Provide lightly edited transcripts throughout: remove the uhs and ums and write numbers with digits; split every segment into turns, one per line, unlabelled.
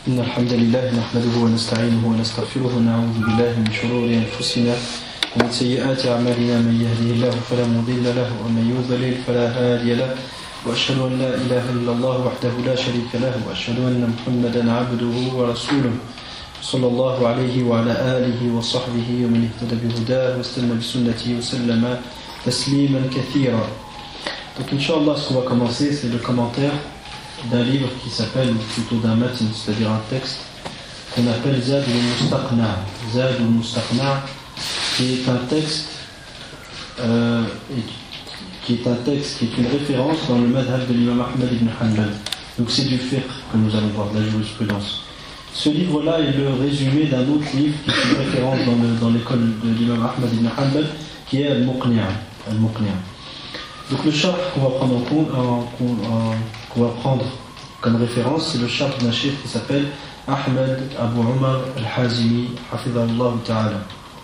إن الحمد لله نحمده ونستعينه ونستغفره ونعوذ بالله من شرور أنفسنا ومن سيئات أعمالنا من يهده الله فلا مضل له ومن يضلل فلا هادي له وأشهد أن لا إله إلا الله وحده لا شريك له وأشهد أن محمدا عبده ورسوله صلى الله عليه وعلى آله وصحبه ومن اهتدى بهداه واستنى بسنته وسلم تسليما كثيرا. Donc Inch'Allah, ce qu'on va commencer, c'est le commentaire d'un livre qui s'appelle, ou plutôt d'un matin, c'est-à-dire un texte qu'on appelle Zad al-Mustaqna'. Zad al-Mustaqna', qui est un texte qui est une référence dans le madhab de l'imam Ahmad ibn Hanbal. Donc c'est du fiqh que nous allons voir, de la jurisprudence. Ce livre-là est le résumé d'un autre livre qui est une référence dans l'école de l'imam Ahmad ibn Hanbal, qui est Al-Muqni'. Donc le charh qu'on va prendre qu'on va prendre comme référence, c'est le charh d'un cheikh qui s'appelle Ahmed Abu Umar Al-Hazimi, hafidhahullah ta'ala.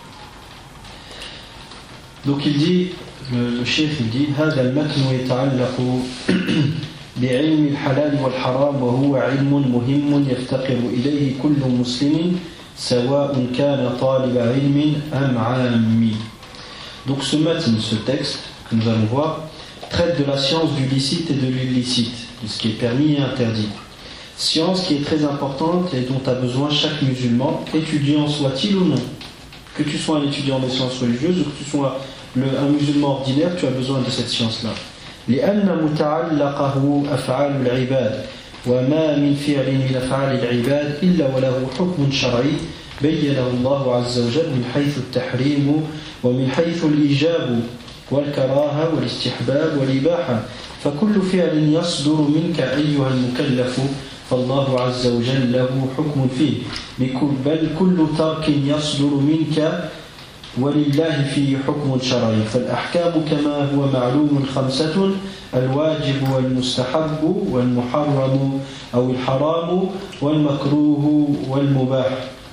Donc il dit, le cheikh il dit, هذا المتن يتعلق بعلم الحلال والحرام وهو علم مهم يفتقر إليه كل مسلم سواء كان طالب علم أم عامي. Donc ce matin, ce texte que nous allons voir, traite de la science du licite et de l'illicite, de ce qui est permis et interdit. Science qui est très importante et dont a besoin chaque musulman, étudiant soit-il ou non. Que tu sois un étudiant de sciences religieuses ou que tu sois un musulman ordinaire, tu as besoin de cette science-là. لأن متعلقه أفعال العباد وما من فعل من أفعال العباد إلا وله حكم شرعي بينه الله عز وجل من حيث التحريم ومن حيث الإيجاب والكراهة والاستحباب والإباحة فكل فعل يصدر منك أيها المكلف فالله عز وجل له حكم فيه بل كل ترك يصدر منك ولله فيه حكم شرعي فالأحكام كما هو معلوم خمسة الواجب والمستحب والمحرم أو الحرام والمكروه والمباح.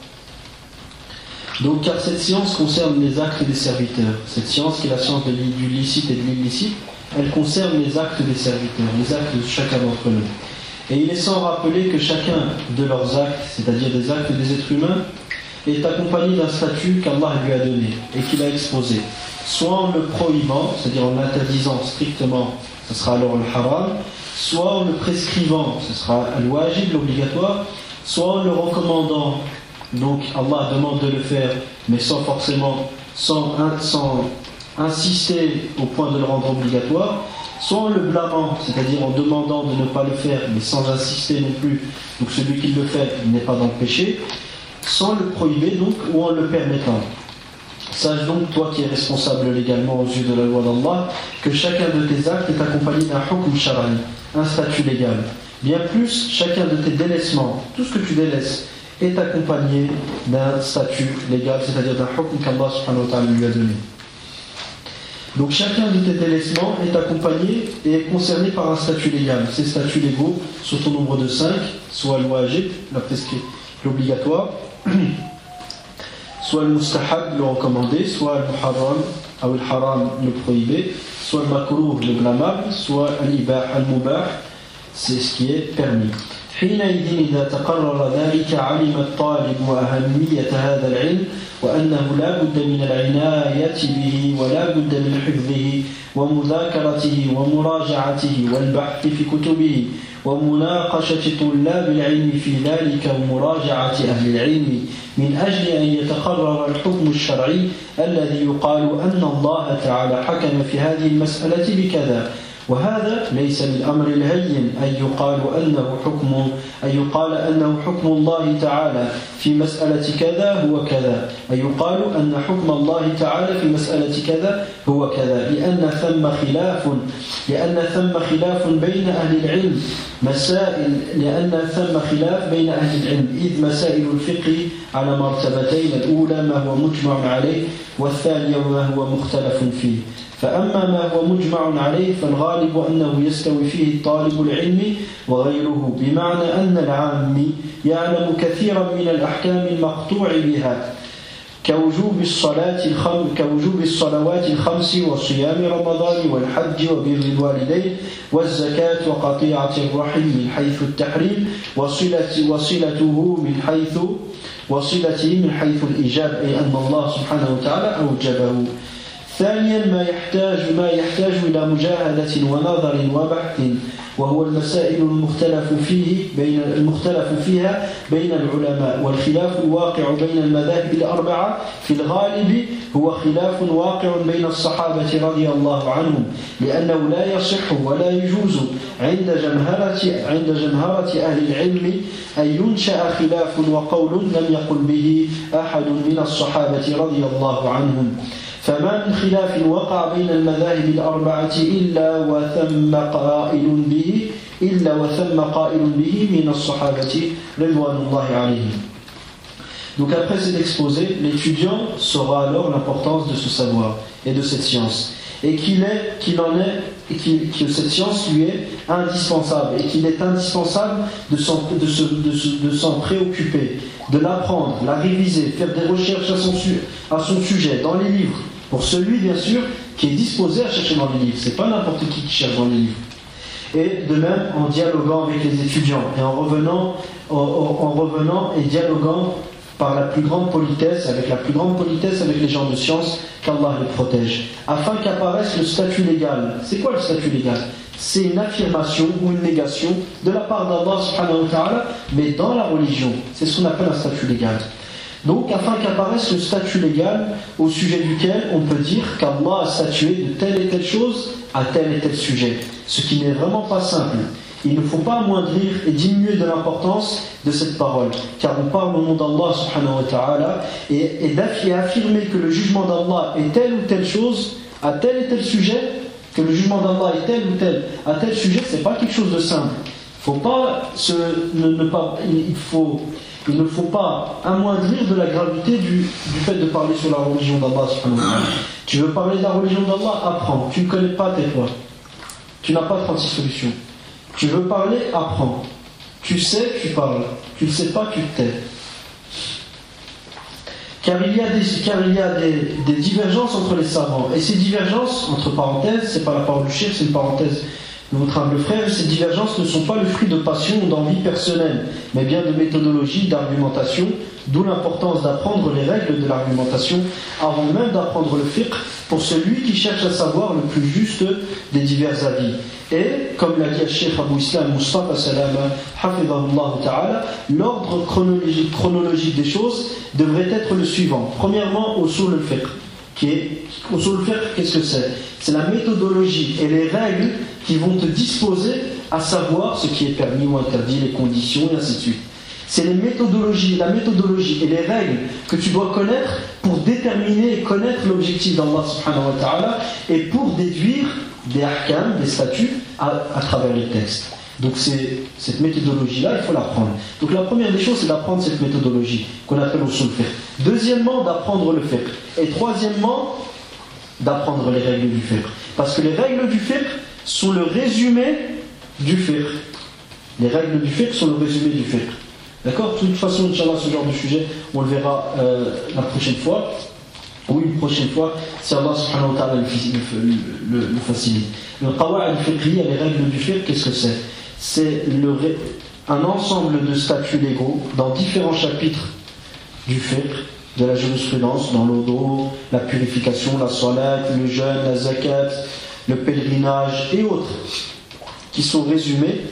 Donc car cette science concerne les actes des serviteurs, cette science qui est la science du licite et de l'illicite, elle concerne les actes des serviteurs, les actes de chacun d'entre nous. Et il est sans rappeler que chacun de leurs actes, c'est-à-dire des actes des êtres humains, est accompagné d'un statut qu'Allah lui a donné et qu'il a exposé, soit en le prohibant, c'est-à-dire en l'interdisant strictement, ce sera alors le haram, soit en le prescrivant, ce sera al-wajib, l'obligatoire, soit en le recommandant. Donc Allah demande de le faire, mais sans insister au point de le rendre obligatoire, soit en le blâmant, c'est-à-dire en demandant de ne pas le faire, mais sans insister non plus, donc celui qui le fait n'est pas dans le péché, sans le prohiber donc, ou en le permettant. Sache donc, toi qui es responsable légalement aux yeux de la loi d'Allah, que chacun de tes actes est accompagné d'un hukm shar'i, un statut légal. Bien plus, chacun de tes délaissements, tout ce que tu délaisses, est accompagné d'un statut légal, c'est-à-dire d'un hukm qu'Allah subhanahu wa ta'ala lui a donné. Donc chacun de tes délaissements est accompagné et est concerné par un statut légal. Ces statuts légaux sont au nombre de 5, soit le wajib, l'obligatoire, soit le mustahab, le recommandé, soit le muharram, ou le haram, le prohibé, soit le makruh, le blâmable, soit l'ibah, al-mubah, c'est ce qui est permis. حينئذ إذا تقرر ذلك علم الطالب وأهمية هذا العلم وأنه لا بد من العناية به ولا بد من حفظه ومذاكرته ومراجعته والبحث في كتبه ومناقشة طلاب العلم في ذلك ومراجعة أهل العلم من أجل أن يتقرر الحكم الشرعي الذي يقال أن الله تعالى حكم في هذه المسألة بكذا وهذا ليس بالأمر الهين أن يقال أنه حكم الله تعالى في مسألة كذا هو كذا أن يقال أن حكم الله تعالى في مسألة كذا هو كذا لأن ثم خلاف بين أهل العلم إذ مسائل الفقه على مرتبتين الأولى ما هو مجمع عليه والثانية ما هو مختلف فيه فأما ما هو مجمع عليه فالغالب أنه يستوي فيه طالب العلم وغيره بمعنى أن العام يعلم كثيرا من الأحكام المقطوع بها كوجوب الصلوات الخمس وصيام رمضان والحج وبر الوالدين والزكاة وقطيعة الرحم من حيث التحريم وصلته من حيث الإيجاب أي أن الله سبحانه وتعالى أوجبه. ثانيا ما يحتاج إلى مجاهدة ونظر وبحث وهو المسائل المختلف فيها بين العلماء، والخلاف الواقع بين المذاهب الأربعة في الغالب هو خلاف واقع بين الصحابة رضي الله عنهم، لأنه لا يصح ولا يجوز عند جمهرة أهل العلم أن ينشأ خلاف وقول لم يقل به أحد من الصحابة رضي الله عنهم. فما من خلاف وقع بين المذاهب الأربعة إلا وثم قائل به من الصحابة رضوان الله عليهم. Donc après cet exposé, l'étudiant saura alors l'importance de ce savoir et de cette science, et que cette science lui est indispensable, et qu'il est indispensable de s'en préoccuper, de l'apprendre, la réviser, faire des recherches à son sujet dans les livres, pour celui bien sûr qui est disposé à chercher dans les livres. C'est pas n'importe qui cherche dans les livres. Et de même en dialoguant avec les étudiants et en revenant et dialoguant par la plus grande politesse avec les gens de science, qu'Allah les protège, afin qu'apparaisse le statut légal. C'est quoi le statut légal? C'est une affirmation ou une négation de la part d'Allah subhanahu wa ta'ala, mais dans la religion. C'est ce qu'on appelle un statut légal. Donc, afin qu'apparaisse le statut légal au sujet duquel on peut dire qu'Allah a statué de telle et telle chose à tel et tel sujet, ce qui n'est vraiment pas simple. Il ne faut pas amoindrir et diminuer de l'importance de cette parole, car on parle au nom d'Allah subhanahu wa ta'ala, et affirmer que le jugement d'Allah est telle ou telle chose à tel et tel sujet, que le jugement d'Allah est tel ou tel à tel sujet, c'est pas quelque chose de simple. Il ne faut pas amoindrir de la gravité du fait de parler sur la religion d'Allah subhanahu wa ta'ala. Tu veux parler de la religion d'Allah, apprends. Tu ne connais pas, tais-toi. Tu n'as pas 36 solutions. Tu veux parler, apprends. Tu sais, tu parles. Tu ne sais pas, tu te tais. Car il y a des divergences entre les savants. Et ces divergences, entre parenthèses, c'est pas la parole du cheikh, c'est une parenthèse de votre humble frère, ces divergences ne sont pas le fruit de passion ou d'envie personnelle, mais bien de méthodologie, d'argumentation, d'où l'importance d'apprendre les règles de l'argumentation avant même d'apprendre le fiqh pour celui qui cherche à savoir le plus juste des divers avis. Et, comme l'a dit le Cheikh Abou Islam Mustafa Salama, hafidhahullah ta'ala, l'ordre chronologique des choses devrait être le suivant. Premièrement, usul al-fiqh. Usul al-fiqh, qu'est-ce que c'est? C'est la méthodologie et les règles qui vont te disposer à savoir ce qui est permis ou interdit, les conditions et ainsi de suite. C'est la méthodologie et les règles que tu dois connaître pour déterminer et connaître l'objectif d'Allah subhanahu wa ta'ala et pour déduire des ahkam, des statuts à travers les textes. Donc cette méthodologie-là, il faut l'apprendre. Donc la première des choses, c'est d'apprendre cette méthodologie qu'on appelle usul fiqh. Deuxièmement, d'apprendre le fiqh. Et troisièmement, d'apprendre les règles du fiqh. Parce que les règles du fiqh sont le résumé du fiqh. Les règles du fiqh sont le résumé du fiqh. D'accord? De toute façon, Inch'Allah, ce genre de sujet, on le verra la prochaine fois. Ou une prochaine fois, si Allah subhanahu wa ta'ala le facilite. Le qawa'id al-fiqhiyya, les règles du fiqh, qu'est-ce que c'est? C'est un ensemble de statuts légaux dans différents chapitres du fiqh, de la jurisprudence, dans l'odo, la purification, la salat, le jeûne, la zakat, le pèlerinage et autres, qui sont résumés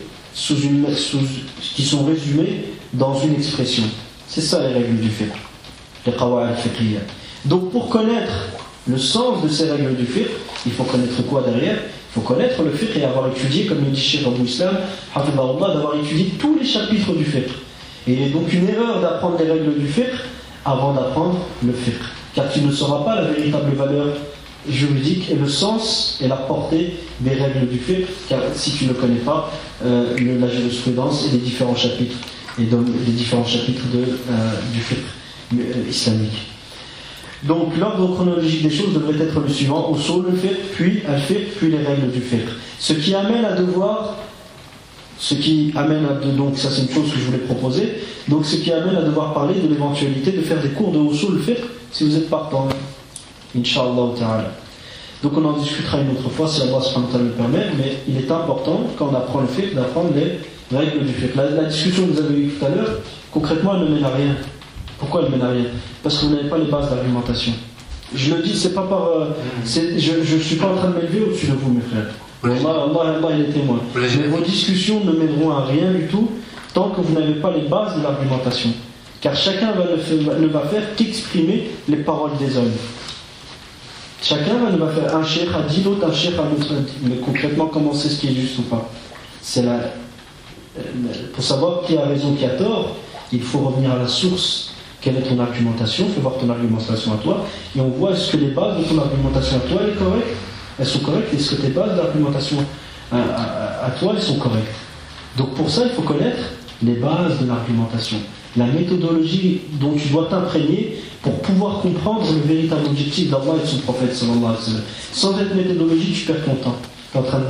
dans une expression. C'est ça les règles du fiqh, les qawa'id al-fiqhiyya. Donc pour connaître le sens de ces règles du fiqh, il faut connaître quoi derrière? Il faut connaître le fiqh et avoir étudié, comme le dit Cheikh Abou Islam, hafidhahullah, d'avoir étudié tous les chapitres du fiqh. Et il est donc une erreur d'apprendre les règles du fiqh avant d'apprendre le fiqh, car tu ne sauras pas la véritable valeur juridique et le sens et la portée des règles du fiqh, car si tu ne connais pas la jurisprudence et les différents chapitres du fiqh islamique. Donc l'ordre chronologique des choses devrait être le suivant: usul al-fiqh, puis al-fiqh, puis les règles du fiqh. Ce qui amène à devoir Ce qui amène à donc ça c'est une chose que je voulais proposer, donc ce qui amène à devoir parler de l'éventualité de faire des cours de usul fiqh si vous êtes partant, Inch'Allah ta'ala. Donc on en discutera une autre fois si Allah subhanahu wa ta'ala le permet, mais il est important quand on apprend le fiqh d'apprendre les règles du fiqh. La discussion que vous avez eue tout à l'heure, concrètement elle ne mène à rien. Pourquoi elle ne mène à rien? Parce que vous n'avez pas les bases d'argumentation. Je le dis, c'est pas par. Je ne suis pas en train de m'élever au-dessus de vous, mes frères. Allah il est témoin. Mais vos discussions ne mèneront à rien du tout tant que vous n'avez pas les bases de l'argumentation. Car chacun ne va faire qu'exprimer les paroles des hommes. Chacun ne va faire. Un cheikh a dit, l'autre, un cheikh a l'autre. Mais concrètement, comment c'est ce qui est juste ou pas? Pour savoir qui a raison, qui a tort, il faut revenir à la source. Quelle est ton argumentation? Il faut voir ton argumentation à toi. Et on voit est-ce que les bases de ton argumentation à toi elles sont correctes? Est-ce que tes bases d'argumentation à toi, elles sont correctes? Donc pour ça, il faut connaître les bases de l'argumentation. La méthodologie dont tu dois t'imprégner pour pouvoir comprendre le véritable objectif d'Allah et de son prophète sallallahu alayhi wa sallam. Sans cette méthodologie, tu perds ton temps. Tu es en train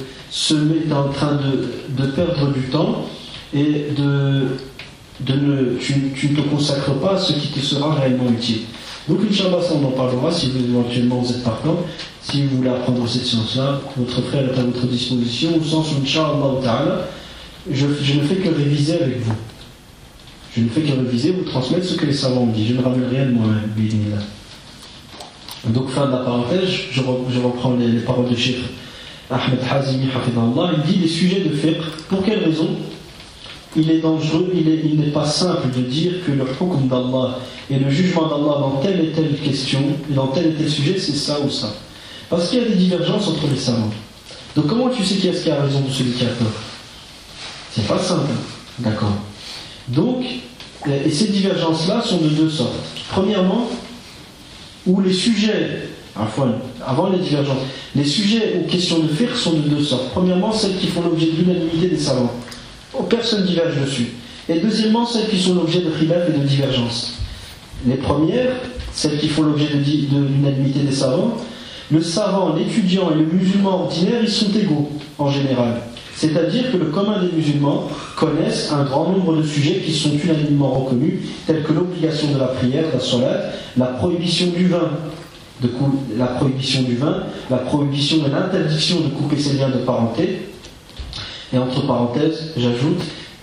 de perdre du temps et tu ne te consacres pas à ce qui te sera réellement utile. Donc Inch'Allah, ça on en parlera si éventuellement vous êtes partant. Si vous voulez apprendre cette science-là, votre frère est à votre disposition, au sens où Inch'Allah ta'ala, je ne fais que réviser avec vous. Je ne fais que réviser, vous transmettre ce que les savants ont dit. Je ne ramène rien de moi-même, bi'idhnillah. Donc fin de la parenthèse, je reprends les paroles de Cheikh Ahmed Hazimi hafidhahullah. Il dit les sujets de fiqh, pour quelle raison? Il est dangereux, il n'est pas simple de dire que le hukm d'Allah et le jugement d'Allah dans telle et telle question, et dans tel et tel sujet, c'est ça ou ça. Parce qu'il y a des divergences entre les savants. Donc comment tu sais qui est-ce qui a raison de celui qui a tort? C'est pas simple, d'accord. Donc, et ces divergences-là sont de deux sortes. Premièrement, où les sujets, avant les divergences, les sujets aux questions de fiqh sont de deux sortes. Premièrement, celles qui font l'objet de l'unanimité des savants. Personne ne diverge dessus. Et deuxièmement, celles qui sont l'objet de khilaf et de divergence. Les premières, celles qui font l'objet de l'unanimité des savants, le savant, l'étudiant et le musulman ordinaire, ils sont égaux en général. C'est-à-dire que le commun des musulmans connaissent un grand nombre de sujets qui sont unanimement reconnus, tels que l'obligation de la prière, la salat, la prohibition du vin, la prohibition de l'interdiction de couper ses liens de parenté, et entre parenthèses, j'ajoute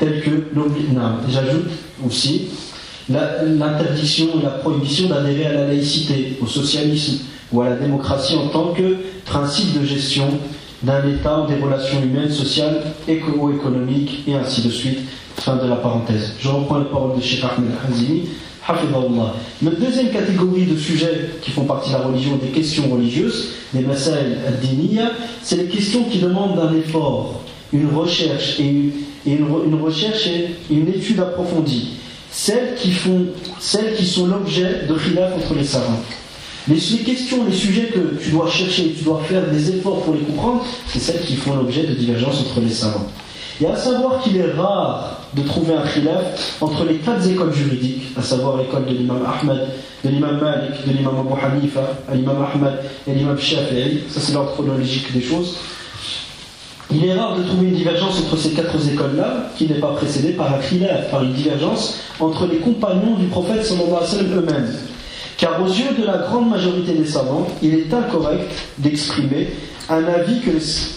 aussi l'interdiction et la prohibition d'adhérer à la laïcité, au socialisme ou à la démocratie en tant que principe de gestion d'un État ou des relations humaines, sociales, économiques, et ainsi de suite. Fin de la parenthèse. Je reprends les paroles de Cheikh Ahmed Hazimi, hafidhahullah. La deuxième catégorie de sujets qui font partie de la religion, des questions religieuses, des masail ad-diniya, c'est les questions qui demandent un effort, une recherche et une étude approfondie. Celles qui sont l'objet de khilaf entre les savants. Les questions, les sujets que tu dois chercher, tu dois faire des efforts pour les comprendre, c'est celles qui font l'objet de divergences entre les savants. Et à savoir qu'il est rare de trouver un khilaf entre les 4 écoles juridiques, à savoir l'école de l'imam Ahmed, de l'imam Malik, de l'imam Abu Hanifa, l'imam Ahmed et l'imam Shafi'i. Ça c'est l'ordre chronologique des choses. Il est rare de trouver une divergence entre ces 4 écoles-là qui n'est pas précédée par un khilaf, par une divergence entre les compagnons du prophète sallallahu alayhi wa sallam eux-mêmes. Car aux yeux de la grande majorité des savants, il est incorrect d'exprimer un avis que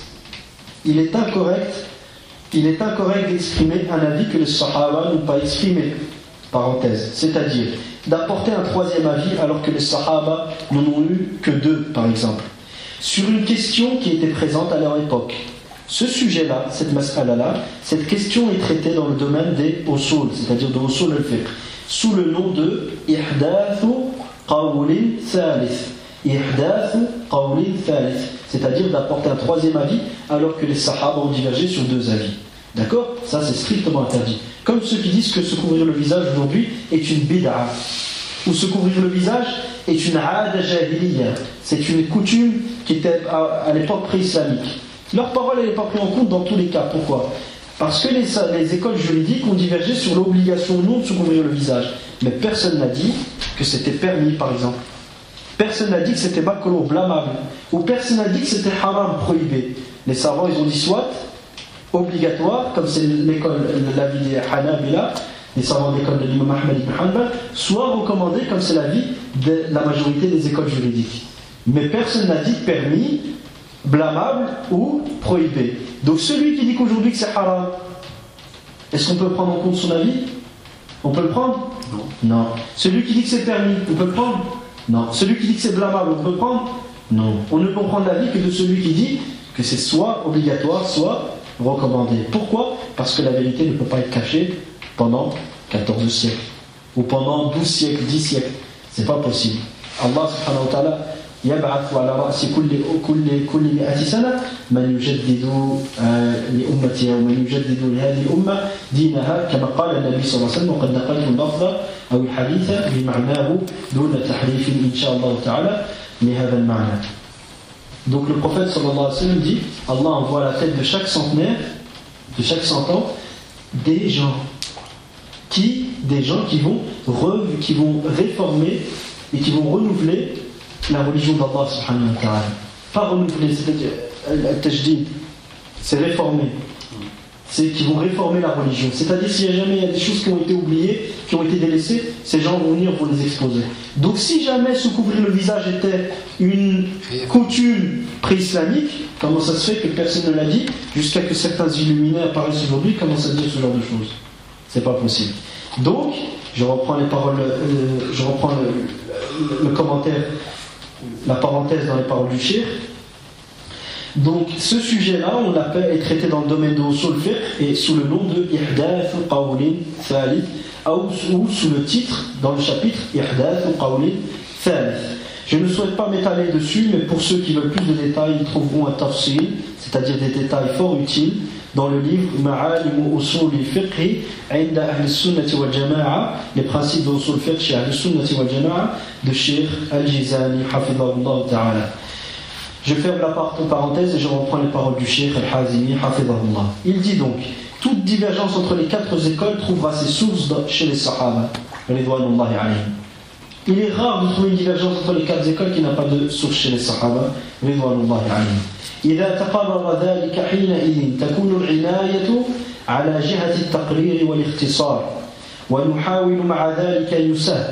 les sahaba n'ont pas exprimé. Parenthèse. C'est-à-dire d'apporter un troisième avis alors que les sahaba n'en ont eu que 2, par exemple, sur une question qui était présente à leur époque. Ce sujet-là, cette mas'ala-là, cette question est traitée dans le domaine des usul, c'est-à-dire de usul al-fiqh, sous le nom de ihdathu qawlin thalith. Ihdathu qawlin thalith, c'est-à-dire d'apporter un troisième avis alors que les sahaba ont divergé sur 2 avis. D'accord? Ça c'est strictement interdit. Comme ceux qui disent que se couvrir le visage aujourd'hui est une bid'a, ou se couvrir le visage est une aada jahiliya, c'est une coutume qui était à l'époque pré-islamique. Leur parole n'est pas prise en compte dans tous les cas. Pourquoi? Parce que les écoles juridiques ont divergé sur l'obligation ou non de se couvrir le visage. Mais personne n'a dit que c'était permis, par exemple. Personne n'a dit que c'était makruh, blâmable. Ou personne n'a dit que c'était haram, prohibé. Les savants, ils ont dit soit obligatoire, comme c'est l'avis des Hanabila, les savants d'école de l'imam Ahmed ibn Hanbal, soit recommandé, comme c'est l'avis de la majorité des écoles juridiques. Mais personne n'a dit permis, blâmable ou prohibé. Donc celui qui dit qu'aujourd'hui que c'est haram, est-ce qu'on peut prendre en compte son avis? On peut le prendre? Non. Celui qui dit que c'est permis, on peut le prendre? Non. Celui qui dit que c'est blâmable, on peut le prendre? Non. On ne peut prendre l'avis que de celui qui dit que c'est soit obligatoire, soit recommandé. Pourquoi? Parce que la vérité ne peut pas être cachée pendant 14 siècles ou pendant 12 siècles, 10 siècles. C'est pas possible. Allah subhanahu wa ta'ala يبعث على رأس كل 100 سنة من يجدد لأمتها ومن يجدد لهذه الأمة دينها كما قال النبي صلى الله عليه وسلم وقد نقلت اللفظ أو الحديث بمعناه دون تحريف إن شاء الله تعالى لهذا المعنى. Donc le prophète sallallahu alayhi wa sallam dit Allah envoie à la tête de chaque centenaire, de chaque 100 ans, des gens qui vont réformer et qui vont renouveler la religion d'Allah subhanahu wa ta'ala. Pas renouveler, c'est-à-dire al-tajdid, c'est réformer. C'est qu'ils vont réformer la religion. C'est-à-dire s'il y a des choses qui ont été oubliées, qui ont été délaissées, ces gens vont venir pour les exposer. Donc si jamais se couvrir le visage était une coutume pré-islamique, comment ça se fait que personne ne l'a dit, jusqu'à que certains illuminés apparaissent aujourd'hui, commencent à dire ce genre de choses? C'est pas possible. Donc, je reprends les paroles, je reprends le commentaire, la parenthèse dans les paroles du cheikh. Donc ce sujet-là, on l'appelle, est traité dans le domaine de usul fiqh et sous le nom de ihdath qawlin thalith, ou sous le titre dans le chapitre ihdath qawlin thalith. Je ne souhaite pas m'étaler dessus, mais pour ceux qui veulent plus de détails, ils trouveront un tafsil, c'est-à-dire des détails fort utiles dans le livre Ma'alim usul al-fiqh 'inda ahli as-sunnah wal jama'a, les principes de usul fiqh chez ahli as-sunnah wal jama'a de Cheikh Al-Jizani hafidhahullah ta'ala. Je ferme la parenthèse et je reprends les paroles du Cheikh Al-Hazimi hafidhahullah. Il dit donc toute divergence entre les quatre écoles trouvera ses sources chez les Sahaba ridwanullahi alayhim. Il est rare de trouver une divergence entre les quatre écoles qui n'a pas de source chez les Sahaba ridwanullahi alayhim. إذا تقرر ذلك حينئذ تكون العناية على جهة التقرير والاختصار ونحاول مع ذلك أن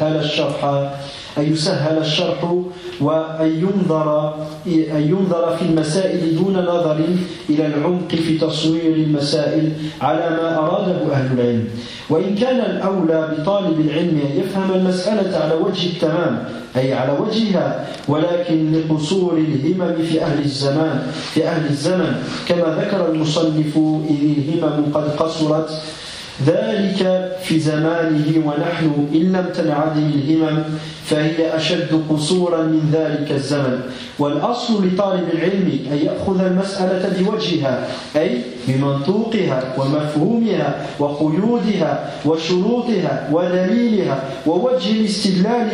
يسهل الشرح وأن ينظر في المسائل دون نظر إلى العمق في تصوير المسائل على ما أراده أهل العلم. وإن كان الأولى بطالب العلم أن يفهم المسألة على وجه التمام أي على وجهها ولكن لقصور الهمم في أهل الزمن كما ذكر المصنف إذ الهمم قد قصرت ذلك في زمانه ونحن إن لم تنعدم الهمم فهي أشد قصورا من ذلك الزمن. والأصل لطالب العلم أن يأخذ المسألة بوجهها أي بمنطوقها ومفهومها وقيودها وشروطها ودليلها ووجه الاستدلال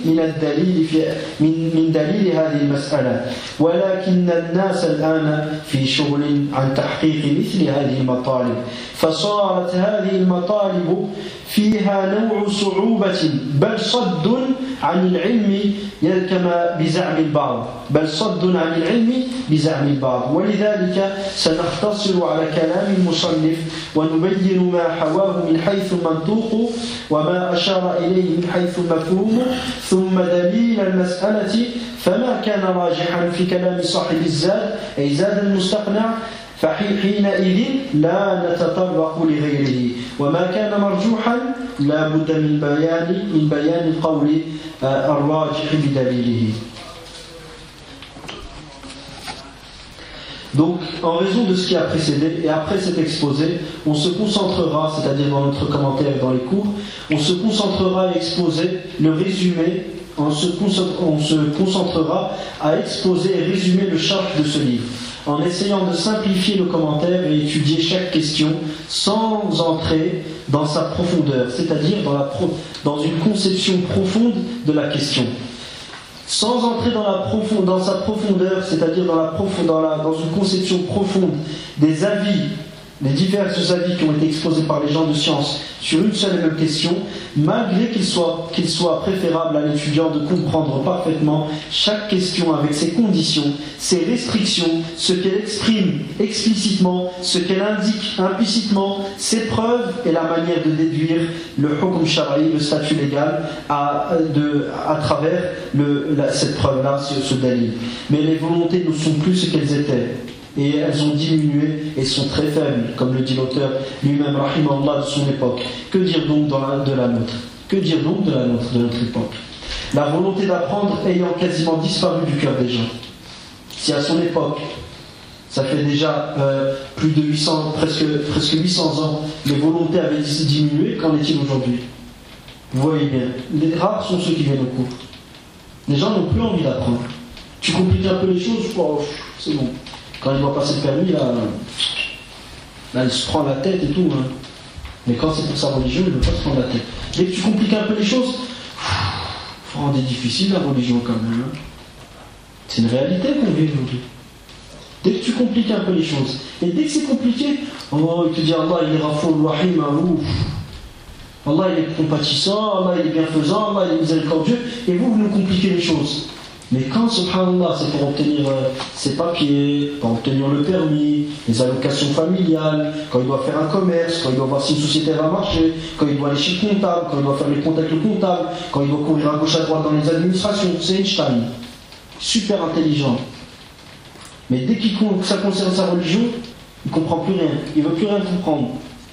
من دليل هذه المسألة. ولكن الناس الآن في شغل عن تحقيق مثل هذه المطالب فصارت هذه المطالب فيها نوع صعوبة بل صد عن العلم كما بزعم البعض ولذلك سنختصر على كلام المصنف ونبين ما حواه من حيث المنطوق وما أشار إليه من حيث المفهوم ثم دليل المسألة فما كان راجحا في كلام صاحب الزاد أي زاد المستقنع فحينئذ لا نتطرق لغيره وما كان مرجوحا لا بد من بيان القول الراجح بدليله. Donc, en raison de ce qui a précédé, et après cet exposé, on se concentrera, c'est-à-dire dans notre commentaire et dans les cours, on se concentrera à exposer le résumé, on se concentrera à exposer et résumer le charh de ce livre, en essayant de simplifier le commentaire et étudier chaque question sans entrer dans sa profondeur, c'est-à-dire dans une conception profonde de la question. Sans entrer dans sa profondeur, c'est-à-dire dans une conception profonde des avis les diverses avis qui ont été exposés par les gens de science sur une seule et même question, malgré qu'il soit préférable à l'étudiant de comprendre parfaitement chaque question avec ses conditions, ses restrictions, ce qu'elle exprime explicitement, ce qu'elle indique implicitement, ses preuves et la manière de déduire le hukm shara'i, le statut légal, à travers cette preuve-là, ce dalil. Mais les volontés ne sont plus ce qu'elles étaient. Et elles ont diminué et sont très faibles, comme le dit l'auteur lui-même, rahimahullah, de son époque. Que dire donc de la nôtre? Que dire donc de notre époque? La volonté d'apprendre ayant quasiment disparu du cœur des gens. Si à son époque, ça fait déjà plus de 800, presque 800 ans, les volontés avaient diminué, qu'en est-il aujourd'hui? Vous voyez bien, les rares sont ceux qui viennent au cours. Les gens n'ont plus envie d'apprendre. Tu compliques un peu les choses, oh, c'est bon. Quand il doit passer le permis, là il se prend la tête et tout. Hein. Mais quand c'est pour sa religion, il ne veut pas se prendre la tête. Dès que tu compliques un peu les choses, faut rendre difficile la religion quand même. Hein. C'est une réalité qu'on vit aujourd'hui. Dès que tu compliques un peu les choses, et dès que c'est compliqué, oh, il te dit Allah il est Rafoul Rahim, Allah il est compatissant, Allah il est bienfaisant, Allah il est miséricordieux, et vous nous compliquez les choses. Mais quand, subhanallah, c'est pour obtenir ses papiers, pour obtenir le permis, les allocations familiales, quand il doit faire un commerce, quand il doit voir si une société va marcher, quand il doit aller chez le comptable, quand il doit faire les comptes avec le comptable, quand il doit courir à gauche à droite dans les administrations, c'est Einstein. Super intelligent. Mais dès que ça concerne sa religion, il ne comprend plus rien. Il ne veut plus rien comprendre.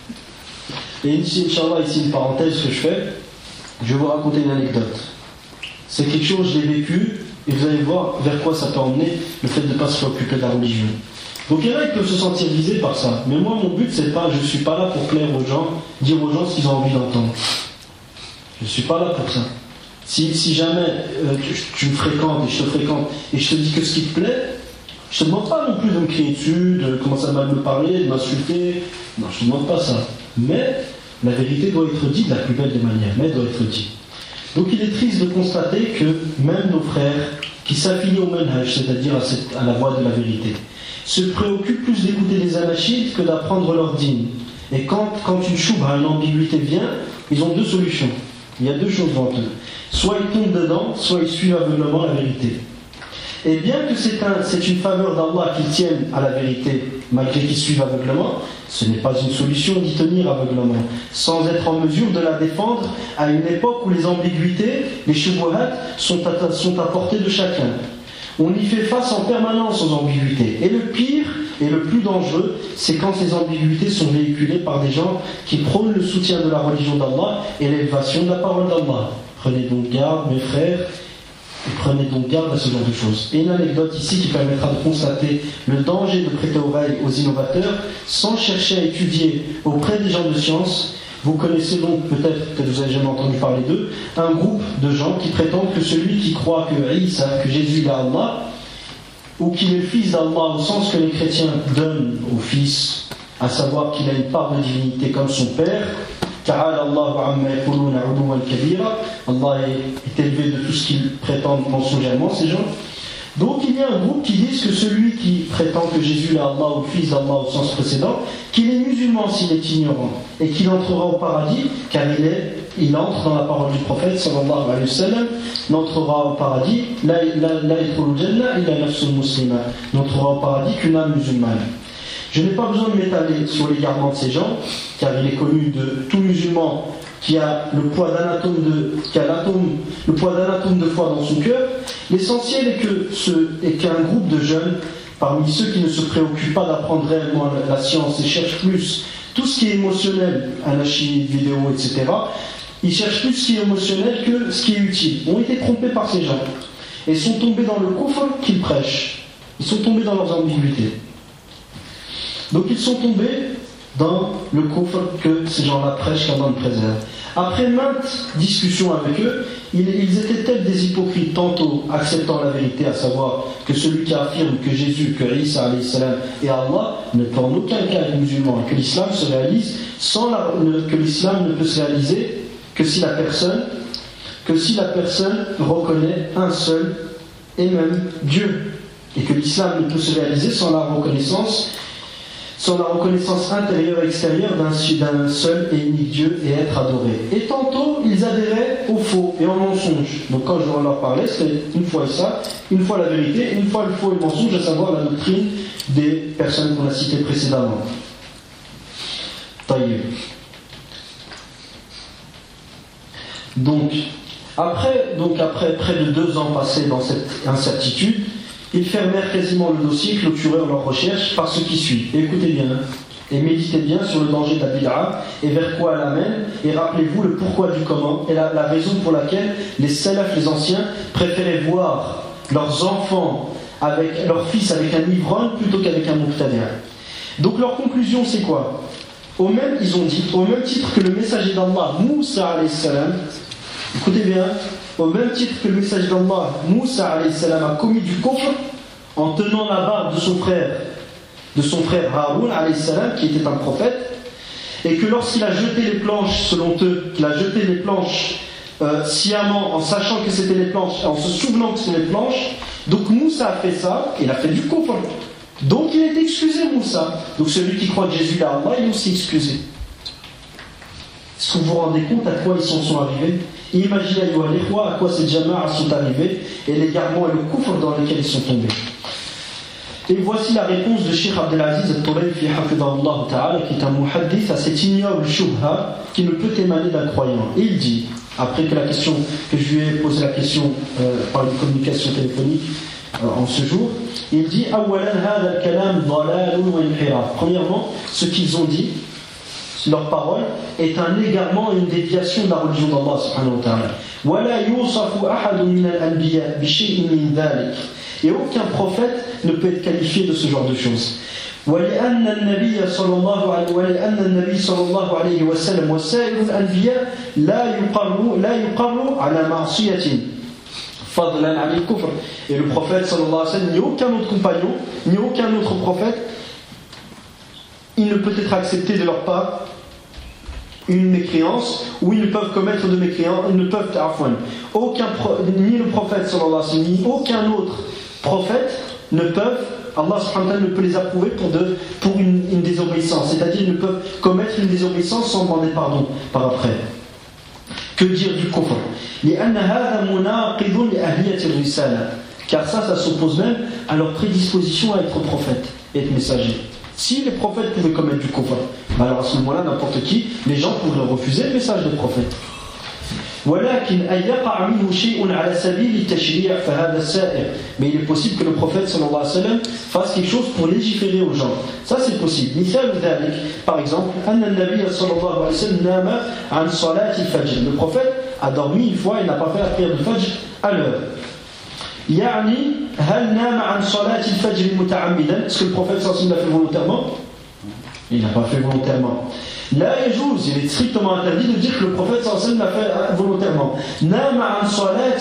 Et ici, Inch'Allah, ici une parenthèse que je fais, je vais vous raconter une anecdote. C'est quelque chose, je l'ai vécu, et vous allez voir vers quoi ça peut emmener le fait de ne pas se préoccuper de la religion. Donc il y en a qui peuvent se sentir visés par ça. Mais moi, mon but, c'est pas, je ne suis pas là pour plaire aux gens, dire aux gens ce qu'ils ont envie d'entendre. Je ne suis pas là pour ça. Si jamais tu me fréquentes et je te fréquente et je te dis que ce qui te plaît, je ne te demande pas non plus de me crier dessus, de commencer à mal me parler, de m'insulter. Non, je ne te demande pas ça. Mais la vérité doit être dite de la plus belle des manières. Mais elle doit être dite. Donc il est triste de constater que même nos frères qui s'affilient au manhaj, c'est-à-dire à la voie de la vérité, se préoccupent plus d'écouter les anachides que d'apprendre leur dîne. Et quand une choubha, une ambiguïté vient, ils ont deux solutions. Il y a deux choses devant eux. Soit ils tombent dedans, soit ils suivent aveuglement la vérité. Et bien que c'est une faveur d'Allah qu'ils tiennent à la vérité, malgré qu'ils suivent aveuglement, ce n'est pas une solution d'y tenir aveuglement, sans être en mesure de la défendre à une époque où les ambiguïtés, les shubuhat, sont à portée de chacun. On y fait face en permanence aux ambiguïtés. Et le pire et le plus dangereux, c'est quand ces ambiguïtés sont véhiculées par des gens qui prônent le soutien de la religion d'Allah et l'élévation de la parole d'Allah. Prenez donc garde, mes frères, et prenez donc garde à ce genre de choses. Et une anecdote ici qui permettra de constater le danger de prêter oreille aux innovateurs sans chercher à étudier auprès des gens de science. Vous connaissez donc, peut-être que vous n'avez jamais entendu parler d'eux, un groupe de gens qui prétendent que celui qui croit que Jésus est Allah, ou qu'il est le fils d'Allah au sens que les chrétiens donnent au fils, à savoir qu'il a une part de divinité comme son père, Allah est élevé de tout ce qu'ils prétendent mensongèrement, ces gens. Donc il y a un groupe qui disent que celui qui prétend que Jésus est Allah ou le fils d'Allah au sens précédent, qu'il est musulman s'il est ignorant, et qu'il entrera au paradis, car il entre dans la parole du prophète sallallahu alayhi wa sallam, n'entrera au paradis, n'entrera au paradis qu'une âme musulmane. Je n'ai pas besoin de m'étaler sur l'égarement de ces gens, car il est connu de tout musulman qui a le poids d'un atome de foi dans son cœur. L'essentiel est qu'un groupe de jeunes, parmi ceux qui ne se préoccupent pas d'apprendre réellement la science et cherchent plus tout ce qui est émotionnel, anachid, vidéo, etc., ils cherchent plus ce qui est émotionnel que ce qui est utile, ont été trompés par ces gens et sont tombés dans le kufr qu'ils prêchent. Ils sont tombés dans leurs ambiguïtés. Donc ils sont tombés dans le kufr que ces gens-là prêchent, qu'Allah nous préserve. Après maintes discussions avec eux, ils étaient tels des hypocrites, tantôt acceptant la vérité, à savoir que celui qui affirme que Jésus, que Isa alayhi salam est Allah, ne peut en aucun cas être musulman, et que l'islam se réalise que l'islam ne peut se réaliser que si la personne reconnaît un seul et même Dieu, et que l'islam ne peut se réaliser sans la reconnaissance sont la reconnaissance intérieure et extérieure d'un seul et unique Dieu et être adoré. Et tantôt, ils adhéraient au faux et au mensonge. Donc quand je leur parlais, c'était une fois ça, une fois la vérité, une fois le faux et le mensonge, à savoir la doctrine des personnes qu'on a citées précédemment. Taïeb. Donc après près de 2 ans passés dans cette incertitude, ils fermèrent quasiment le dossier, clôturèrent leurs recherches par ce qui suit. Et écoutez bien, et méditez bien sur le danger de la bid'a et vers quoi elle amène, et rappelez-vous le pourquoi du comment, et la raison pour laquelle les salafs, les anciens, préféraient voir leurs enfants, avec leurs fils avec un ivrogne plutôt qu'avec un muqtadi'. Donc leur conclusion c'est quoi? Ils ont dit, au même titre que le messager d'Allah, Moussa alayhi salam, écoutez bien, au même titre que le messager d'Allah, Moussa alayhi salam, a commis du kufr en tenant la barbe de son frère Haroun alayhi salam, qui était un prophète, et que lorsqu'il a jeté les planches, selon eux, qu'il a jeté les planches sciemment, en sachant que c'était les planches, en se souvenant que c'était les planches, donc Moussa a fait ça, il a fait du kufr. Donc il est excusé, Moussa. Donc celui qui croit que Jésus est Allah, il est aussi excusé. Est-ce que vous vous rendez compte à quoi ils s'en sont arrivés? Imaginez à quoi ces jama'as sont arrivés et l'égarement et le kufr dans lesquels ils sont tombés. Et voici la réponse de Cheikh Abdelaziz al-Turayfi hafidahullah ta'ala, qui est un muhaddith à cette ignoble shubha qui ne peut émaner d'un croyant. Et il dit, après que je lui ai posé la question par une communication téléphonique en ce jour, il dit premièrement, ce qu'ils ont dit, leur parole, est un égarement et une déviation de la religion d'Allah subhanahu wa ta'ala. Et aucun prophète ne peut être qualifié de ce genre de choses. ولأن النبي صلى الله عليه وسلم وسائر الأنبياء لا يقر على معصية فضلا عن الكفر. Et le prophète sallallahu alayhi wa sallam, ni aucun autre compagnon, ni aucun autre prophète, il ne peut être accepté de leur part une mécréance, ou ils ne peuvent commettre de mécréance, ils ne peuvent ni le prophète sallallahu alayhi wa sallam, ni aucun autre prophète ne peuvent, Allah subhanahu wa ta'ala ne peut les approuver pour une désobéissance, c'est-à-dire ils ne peuvent commettre une désobéissance sans demander pardon par après. Que dire du kufr? Car ça s'oppose même à leur prédisposition à être prophète et être messager. Si les prophètes pouvaient commettre du kufr, alors à ce moment-là, n'importe qui, les gens pourraient refuser le message des prophètes. Mais il est possible que le prophète sallallahu alayhi wa sallam fasse quelque chose pour légiférer aux gens. Ça c'est possible. Par exemple, le prophète a dormi une fois et n'a pas fait la prière de Fajr à l'heure. Est-ce que le prophète sallallahu alayhi wa sallam l'a fait volontairement? Il n'a pas fait volontairement. Là, il est strictement interdit de dire que le prophète sallallahu alayhi wa sallam l'a fait volontairement. Nama an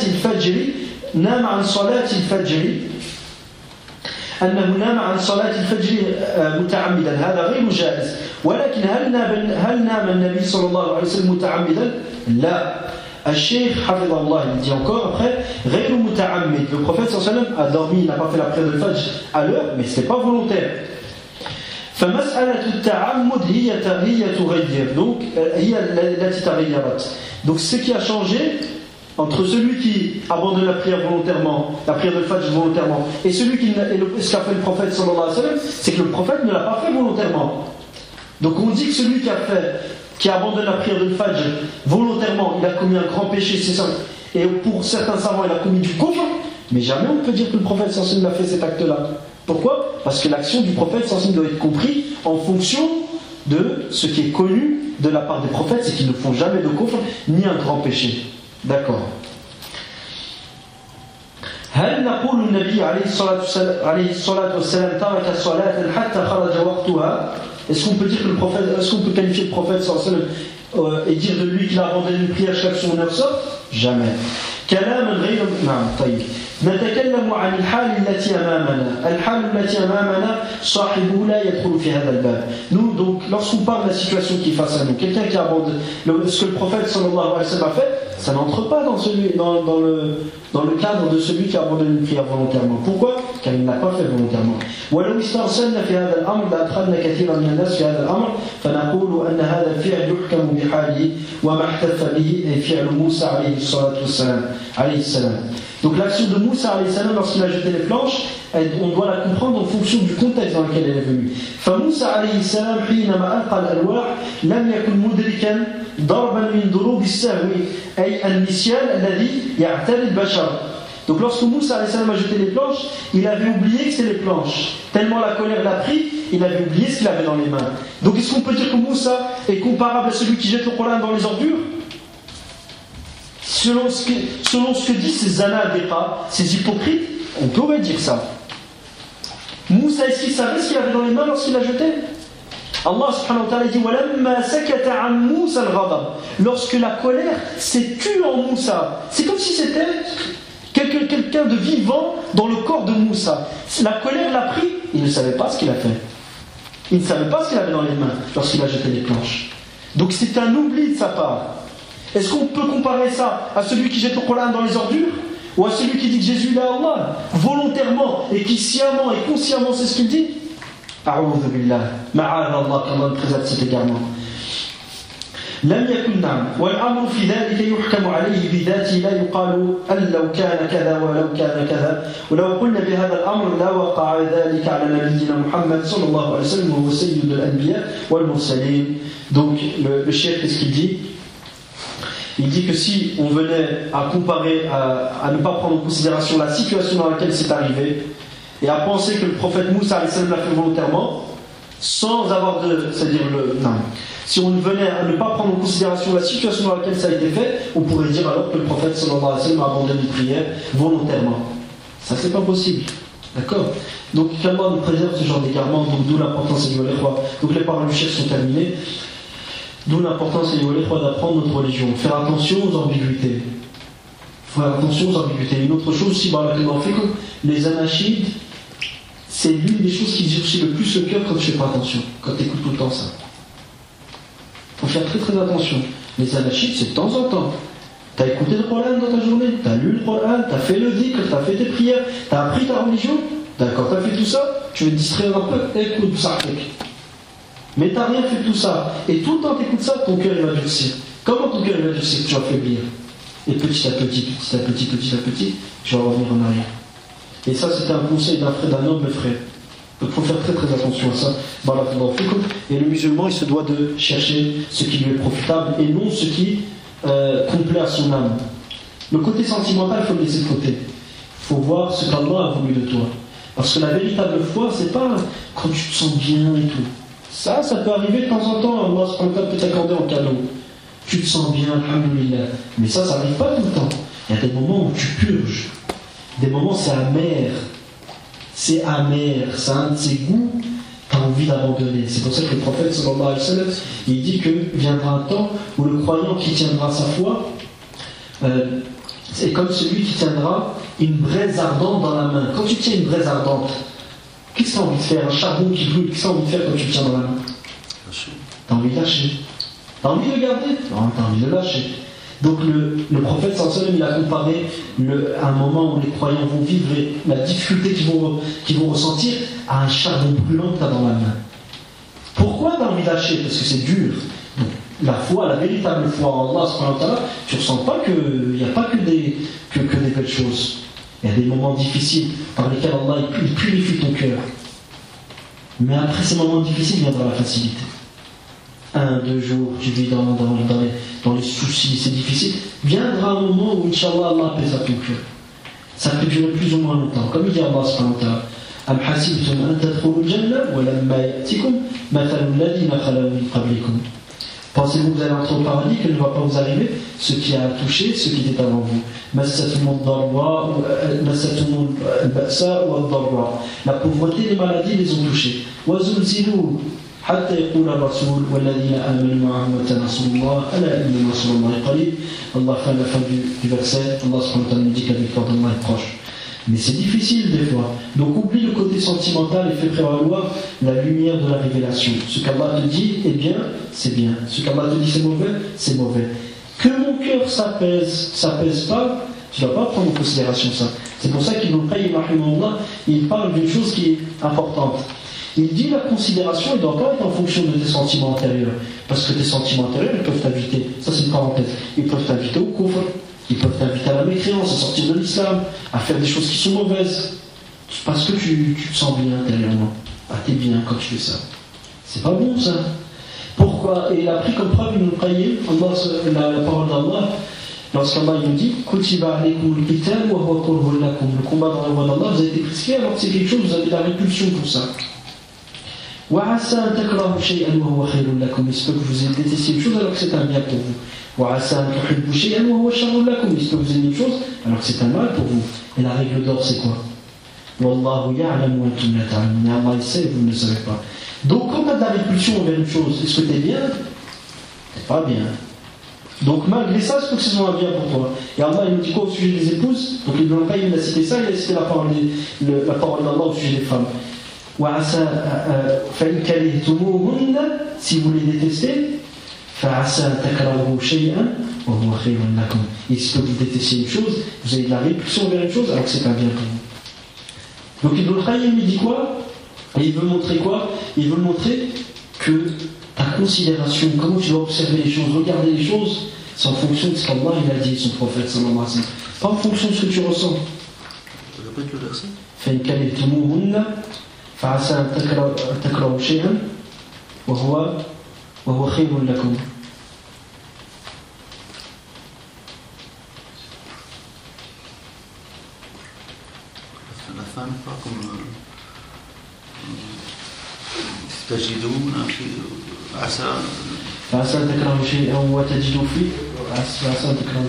salati al-fajr أنه نام عن صلاة الفجر متعمدا هذا غير جائز ولكن هل نام النبي صلى الله عليه وسلم متعمدا؟ لا. الشيخ حفظه الله il dit encore après غير متعمد. Le prophète sallallahu alayhi wa sallam a dormi, il n'a pas fait la prière de Fajr à l'heure, mais ce n'est pas volontaire. فمسألة التعمد هي تغير donc هي التي تغيرت. Donc ce qui a changé entre celui qui abandonne la prière volontairement, la prière de Fajr volontairement, et celui ce qu'a fait le prophète sallallahu alayhi wa sallam, c'est que le prophète ne l'a pas fait volontairement. Donc on dit que celui qui abandonne la prière de Fajr volontairement, il a commis un grand péché, c'est ça. Et pour certains savants, il a commis du kufr, mais jamais on peut dire que le prophète sallallahu alayhi wa sallam a fait cet acte-là. Pourquoi? Parce que l'action du prophète sallallahu alayhi wa sallam doit être comprise en fonction de ce qui est connu de la part des prophètes, c'est qu'ils ne font jamais de kufr ni un grand péché. D'accord. هل نقول النبي عليه الصلاة والسلام ترك صلاة حتى خرج وقتها? Est-ce qu'on peut dire que le prophète, est-ce qu'on peut qualifier le prophète sallallahu alayhi wa sallam et dire de lui qu'il a abandonné une prière chaque son heure sort? Jamais. كلام غير نعم طيب. نتكلم عن الحال التي أمامنا صاحبه لا يدخل في هذا الباب. Nous donc lorsqu'on parle de la situation qui est face à nous, quelqu'un qui abandonne ce que le prophète sallallahu alayhi wa sallam a fait, ça n'entre pas dans le cadre de celui qui a abandonné une prière volontairement. Pourquoi? Car il ne l'a pas fait volontairement. ولو استرسلنا في هذا الأمر لأدخلنا كثيرا من الناس في هذا الأمر فنقول أن هذا الفعل يحكم بحاله وما احتف به فعل موسى عليه الصلاة والسلام. Donc l'action de Moussa alayhi salam lorsqu'il a jeté les planches, on doit la comprendre en fonction du contexte dans lequel elle est venue. فموسى عليه السلام حينما ألقى الألواح لم يكن مدركا ضربا من ضروب السهو أي النسيان الذي يعتري البشر. Donc lorsque Moussa alayhi salam a jeté les planches, il avait oublié que c'était les planches. Tellement la colère l'a pris, il avait oublié ce qu'il avait dans les mains. Donc est-ce qu'on peut dire que Moussa est comparable à celui qui jette le Coran dans les ordures? Selon ce que disent ces zanadiqa, ces hypocrites, on pourrait dire ça. Moussa, est-ce qu'il savait ce qu'il avait dans les mains lorsqu'il l'a jeté? Allah subhanahu wa ta'ala dit وَلَمَّا سَكَتَ عَنْ مُوسَى الْغَضَبِ. Lorsque la colère s'est tue en Moussa, c'est comme si c'était quelqu'un de vivant dans le corps de Moussa. La colère l'a pris, il ne savait pas ce qu'il a fait. Il ne savait pas ce qu'il avait dans les mains lorsqu'il a jeté les planches. Donc c'est un oubli de sa part. Est-ce qu'on peut comparer ça à celui qui jette le Coran dans les ordures? Ou à celui qui dit que Jésus est Allah volontairement et qui sciemment et consciemment sait ce qu'il dit? A'udhu billah, ma'adha Allah, qu'Allah nous préserve de cet égarement. لم يكن نعم والأمر في ذلك يحكم عليه بذاته لا يقال أن لو كان كذا ولو كان كذا ولو قلنا بهذا الأمر لا وقع ذلك على نبينا محمد صلى الله عليه وسلم وهو سيد الأنبياء والمرسلين. Donc le cheikh, qu'est-ce qu'il dit? Il dit que si on venait à comparer, à ne pas prendre en considération la situation dans laquelle c'est arrivé et à penser que le prophète Moussa l'a fait volontairement sans avoir de... c'est-à-dire non. Si on venait à ne pas prendre en considération la situation dans laquelle ça a été fait, on pourrait dire alors que le prophète sallallahu alayhi wa sallam a abandonné une prière volontairement. Ça, c'est pas possible. D'accord? Donc, qu'Allah nous préserve ce genre d'égarement, donc d'où l'importance des rois. Donc, les paroles du cheikh sont terminées. D'où l'importance d'apprendre notre religion. Faire attention aux ambiguïtés. Une autre chose aussi, les anachides, c'est l'une des choses qui durcit le plus le cœur quand tu fais pas attention, quand tu écoutes tout le temps ça. Il faut faire très très attention. Les anachides, c'est de temps en temps. Tu as écouté le Coran dans ta journée, tu as lu le Coran, tu as fait le dhikr, tu as fait tes prières, tu as appris ta religion. D'accord, tu as fait tout ça, tu veux te distraire un peu, écoute ça. Mais tu n'as rien fait de tout ça. Et tout le temps tu écoutes ça, ton cœur il va durcir. Comment ton cœur il va durcir? Tu vas faiblir. Et petit à petit, tu vas revenir en arrière. Et ça, c'était un conseil d'un noble frère. Donc il faut faire très très attention à ça. Et le musulman, il se doit de chercher ce qui lui est profitable et non ce qui complaît à son âme. Le côté sentimental, il faut le laisser de côté. Il faut voir ce qu'Allah a voulu de toi. Parce que la véritable foi, c'est pas quand tu te sens bien et tout. Ça peut arriver de temps en temps. Allah peut t'accorder en cadeau. Tu te sens bien, alhamdoulilah. Mais ça n'arrive pas tout le temps. Il y a des moments où tu purges. Des moments, c'est amer. C'est amer. C'est un de ces goûts tu as envie d'abandonner. C'est pour ça que le prophète, sallallahu alayhi wa sallam, il dit que viendra un temps où le croyant qui tiendra sa foi, c'est comme celui qui tiendra une braise ardente dans la main. Quand tu tiens une braise ardente, qu'est-ce que tu as envie de faire? Un charbon qui brûle, qu'est-ce que tu as envie de faire quand tu le tiens dans la main? Tu as envie de lâcher. Tu as envie de le garder? Non, tu as envie de le lâcher. Donc le prophète sallallahu alayhi wa sallam, il a comparé un moment où les croyants vont vivre et la difficulté qu'ils vont ressentir à un charbon brûlant que tu as dans la main. Pourquoi tu as envie de lâcher? Parce que c'est dur. Donc, la foi, la véritable foi en Allah subhanahu wa ta'ala, tu ne ressens pas qu'il n'y a pas que des belles choses. Il y a des moments difficiles par lesquels Allah il purifie ton cœur. Mais après ces moments difficiles viendra la facilité. 1-2 jours, tu vis dans les soucis, c'est difficile. Viendra un moment où, Inch'Allah, Allah apaisera ton cœur. Ça peut durer plus ou moins longtemps. Comme il dit Allah subhanahu wa ta'ala, Am hasibtum an tadkhulul jannah wa lamma ya'tikum mathalul ladhina khalaw min qablikum. Pensez-vous que vous allez entrer au paradis, que ne va pas vous arriver ce qui a touché ceux qui étaient avant vous? La pauvreté, les maladies les ont touchés. حتى يقول الرسول والذين آمنوا معه وتنصروا الله ألا إن نصر الله قريب. Allah fait la fin du verset. Allah subhanahu wa ta'ala nous dit que la victoire d'Allah est proche. Mais c'est difficile des fois. Donc oublie le côté sentimental et fais prévaloir la lumière de la révélation. Ce qu'Allah te dit est bien, c'est bien. Ce qu'Allah te dit c'est mauvais, c'est mauvais. Que mon cœur cœur ça pèse pas, tu ne dois pas prendre en considération ça. C'est pour ça qu'Ibn Qayyim rahimahullah, il parle d'une chose qui est importante. Il dit la considération ne doit pas être en fonction de tes sentiments antérieurs. Parce que tes sentiments antérieurs, ils peuvent t'inviter, ça c'est une parenthèse, ils peuvent t'inviter au kufr, ils peuvent t'inviter à la mécréance, à sortir de l'islam, à faire des choses qui sont mauvaises. Parce que tu te sens bien intérieurement. Ah, t'es bien quand tu fais ça. C'est pas bon ça. Pourquoi? Et il a pris comme preuve Ibn Qayyim, la parole d'Allah, lorsqu'Allah nous dit Kutiba alaykum al-qital wa huwa kurhun lakum. Le combat dans la voie d'Allah, vous avez été prescrit alors que c'est quelque chose, vous avez de la répulsion pour ça. Wa asa an takrahu shay'an wa huwa khayrun lakum. Il se peut que vous ayez détesté une chose alors que c'est un bien pour vous. Wa asa an tuhibbu shay'an wa huwa sharrun lakum. Il se peut que vous aimez une chose alors que c'est un mal pour vous. Et la règle d'or, c'est quoi? Wallahu ya'lamu wa antum la ta'lamun. Allah il sait, vous ne le savez pas. Donc quand tu as de la répulsion envers une chose, est-ce que tu es bien? T'es pas bien. Donc malgré ça, il faut que ce soit un bien pour toi. Et Allah il nous dit quoi au sujet des épouses? Donc il a cité ça, il a cité la parole d'Allah au sujet des femmes. Si vous les détestez, il se peut que vous détestiez une chose, vous avez de la répulsion envers une chose alors que c'est un bien pour vous. Donc Ibn Qayyim il dit quoi? Et il veut montrer quoi? Il veut montrer que ta considération, comment tu dois observer les choses, regarder les choses, c'est en fonction de ce qu'Allah il a dit, son prophète sallallahu alayhi wa sallam. Pas en fonction de ce que tu ressens.
Répète le verset.
فإن كرهتموهن فعسى أن تكرهوا شيئا وهو خير لكم.
La femme, pas comme تجدون في عسى
أن تكرهوا شيئا وتجدوا فيه عسى أن تكرهوا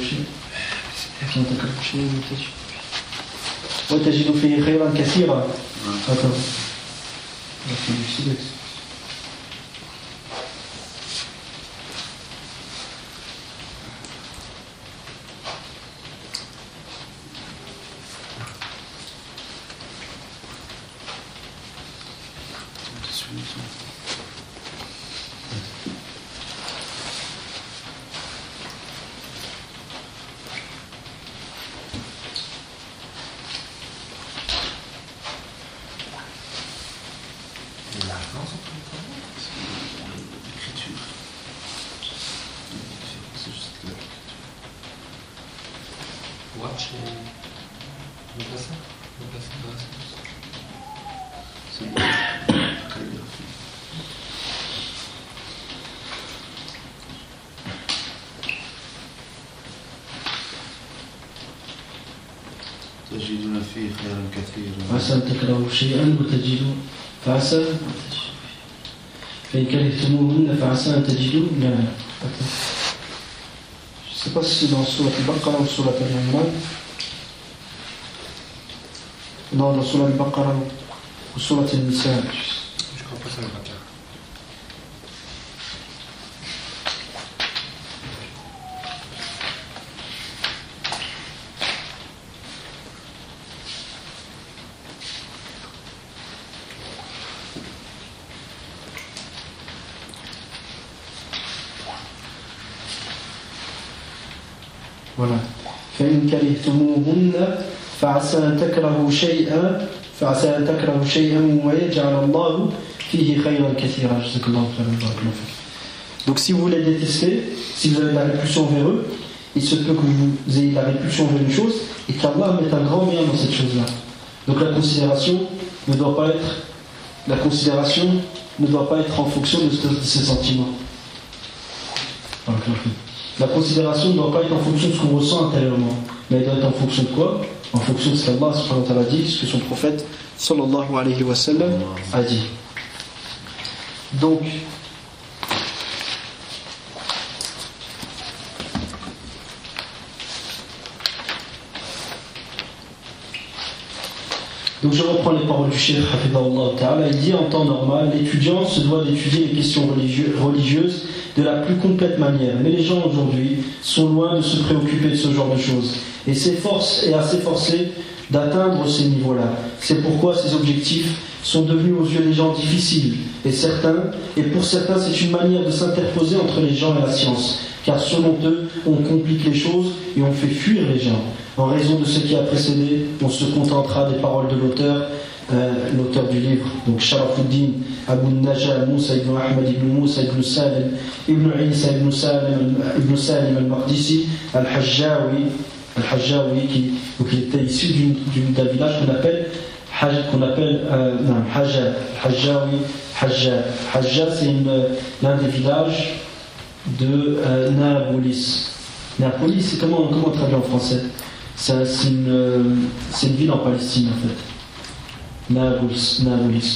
شيئا وتجدوا فيه خيرا كثيرا.
تجدون فيه خيرا كثيرا.
عسى أن تكرهوا شيئا وتجدوا فعسى فإن كرهتموهن فعسى أن تجدوا. لا je ne sais pas si c'est dans Surat al-Baqarah ou Surat al-Imran. Non, dans Surat al-Baqarah ou Surat al-Nisa.
Je crois pas sur le Baqarah.
Voilà. فإن كرهتموهن فعسى أن تكرهوا شيئا ويجعل الله فيه خيرا كثيرا. جزاك الله خيرا. Donc si vous les détestez, si vous avez de la répulsion envers eux, il se peut que vous ayez de la répulsion envers une chose et qu'Allah mette un grand bien dans cette chose-là. Donc la considération ne doit pas être en fonction de ses sentiments. La considération ne doit pas être en fonction de ce qu'on ressent intérieurement, mais elle doit être en fonction de quoi? En fonction de ce qu'Allah subhanahu wa ta'ala a dit, ce que son prophète sallallahu alayhi wa sallam a dit. Donc je reprends les paroles du cheikh Hafidahullah Ta'ala. Il dit en temps normal, l'étudiant se doit d'étudier les questions religieuses de la plus complète manière. Mais les gens aujourd'hui sont loin de se préoccuper de ce genre de choses et s'efforcent et à s'efforcer d'atteindre ces niveaux-là. C'est pourquoi ces objectifs sont devenus aux yeux des gens difficiles et pour certains c'est une manière de s'interposer entre les gens et la science. car selon eux, on complique les choses et on fait fuir les gens. En raison de ce qui a précédé, on se contentera des paroles de l'auteur du livre, donc Sharafuddin Abu Najah Moussa ibn Ahmad ibn Moussa ibn Salim ibn Isa ibn Salim al-Maqdisi al-Hajjawi, donc il était issu d'un village qu'on appelle Hajjawi. Hajja, c'est l'un des villages de Nablus. Nablus, c'est comment on traduit en français? C'est une ville en Palestine en fait. Nablus.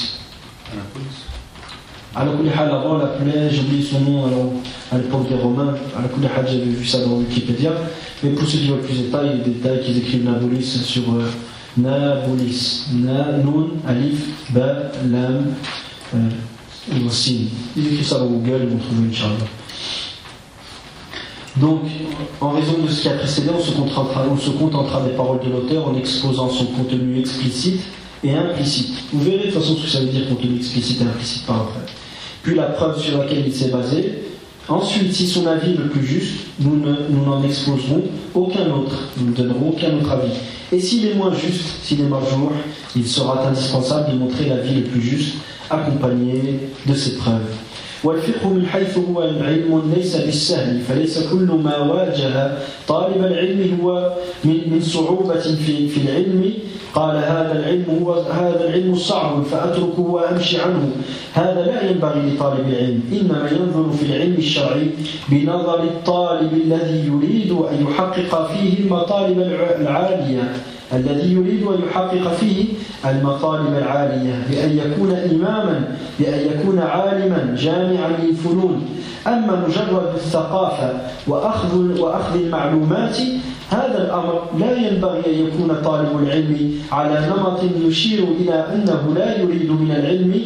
Alors avant on l'appelait, j'ai oublié son nom à l'époque des Romains, j'avais vu ça dans Wikipédia, mais pour ceux qui veulent plus de détails qu'ils écrivent Nablus sur Nablus, Nun, Alif, Ba, Lam, Sin. Ils écrivent ça dans Google, ils vont trouver Inch'Allah. Donc, en raison de ce qui a précédé, on se contentera des paroles de l'auteur en exposant son contenu explicite et implicite. Vous verrez de toute façon ce que ça veut dire contenu explicite et implicite par après. Puis la preuve sur laquelle il s'est basé. Ensuite, si son avis est le plus juste, nous n'en exposerons aucun autre, nous ne donnerons aucun autre avis. Et s'il est moins juste, s'il est marjour, il sera indispensable de montrer l'avis le plus juste, accompagné de ses preuves. والفقه من حيث هو علم ليس بالسهل فليس كل ما واجه طالب العلم هو من صعوبة في العلم قال هذا العلم صعب فأتركه وأمشي عنه هذا لا ينبغي لطالب العلم إنما ينظر في العلم الشرعي بنظر الطالب الذي يريد أن يحقق فيه المطالب العالية بأن يكون إماما بأن يكون عالما جامعا للفنون أما مجرد الثقافة وأخذ المعلومات هذا الأمر لا ينبغي أن يكون طالب العلم على نمط يشير إلى أنه لا يريد من العلم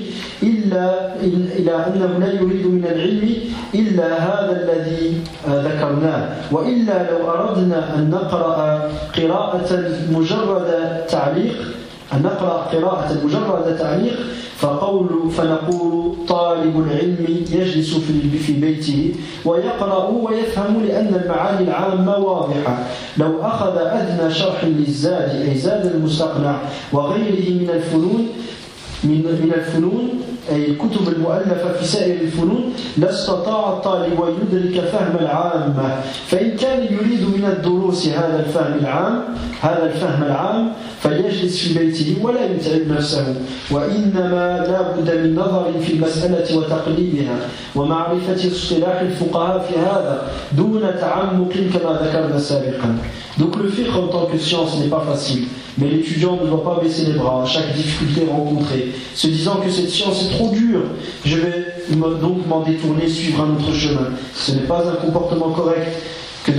إلا هذا الذي ذكرناه وإلا لو أردنا أن نقرأ قراءة مجرد تعليق فنقول طالب العلم يجلس في بيته ويقرأ ويفهم لأن المعاني العامة واضحة لو أخذ أدنى شرح للزاد أي زاد المستقنع وغيره من الفنون أي الكتب المؤلفة في سائر الفنون لاستطاع الطالب أن يدرك فهم العامة فإن كان يريد من الدروس هذا الفهم العام فليجلس في بيته ولا يتعب نفسه وإنما لا بد من نظر في المسألة وتقليدها ومعرفة اصطلاح الفقهاء في هذا دون تعمق كما ذكرنا سابقا. Donc le fiqh en tant que science n'est pas facile, mais l'étudiant ne doit pas baisser les bras à chaque difficulté rencontrée, se disant que cette science est trop dure, je vais donc m'en détourner, suivre un autre chemin. Ce n'est pas un comportement correct que de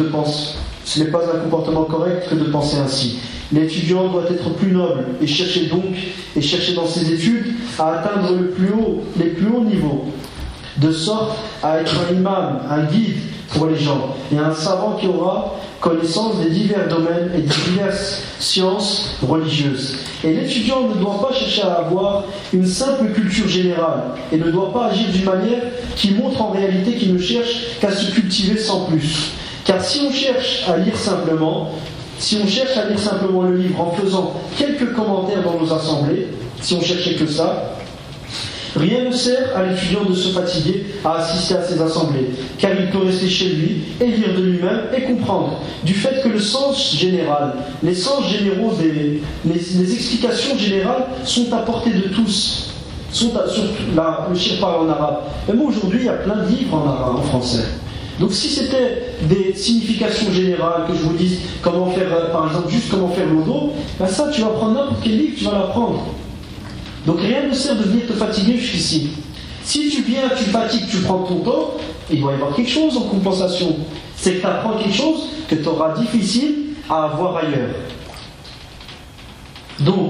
penser ainsi. L'étudiant doit être plus noble et chercher dans ses études à atteindre les plus hauts niveaux, de sorte à être un imam, un guide pour les gens, et un savant qui aura connaissance des divers domaines et des diverses sciences religieuses. Et l'étudiant ne doit pas chercher à avoir une simple culture générale et ne doit pas agir d'une manière qui montre en réalité qu'il ne cherche qu'à se cultiver sans plus. Car si on cherche à lire simplement le livre en faisant quelques commentaires dans nos assemblées, si on cherchait que ça, rien ne sert à l'étudiant de se fatiguer à assister à ces assemblées, car il peut rester chez lui et lire de lui-même et comprendre du fait que le sens général, les sens généraux, les explications générales sont à portée de tous. Le shir parle en arabe. Mais moi aujourd'hui, il y a plein de livres en arabe, en français. Donc si c'était des significations générales, que je vous dise comment faire, par exemple, juste comment faire l'odo, ben ça, tu vas prendre n'importe quel livre, tu vas l'apprendre. Donc rien ne sert de venir te fatiguer jusqu'ici. Si tu viens, tu fatigues, tu prends ton temps, il doit y avoir quelque chose en compensation. C'est que tu apprends quelque chose que tu auras difficile à avoir ailleurs. Donc,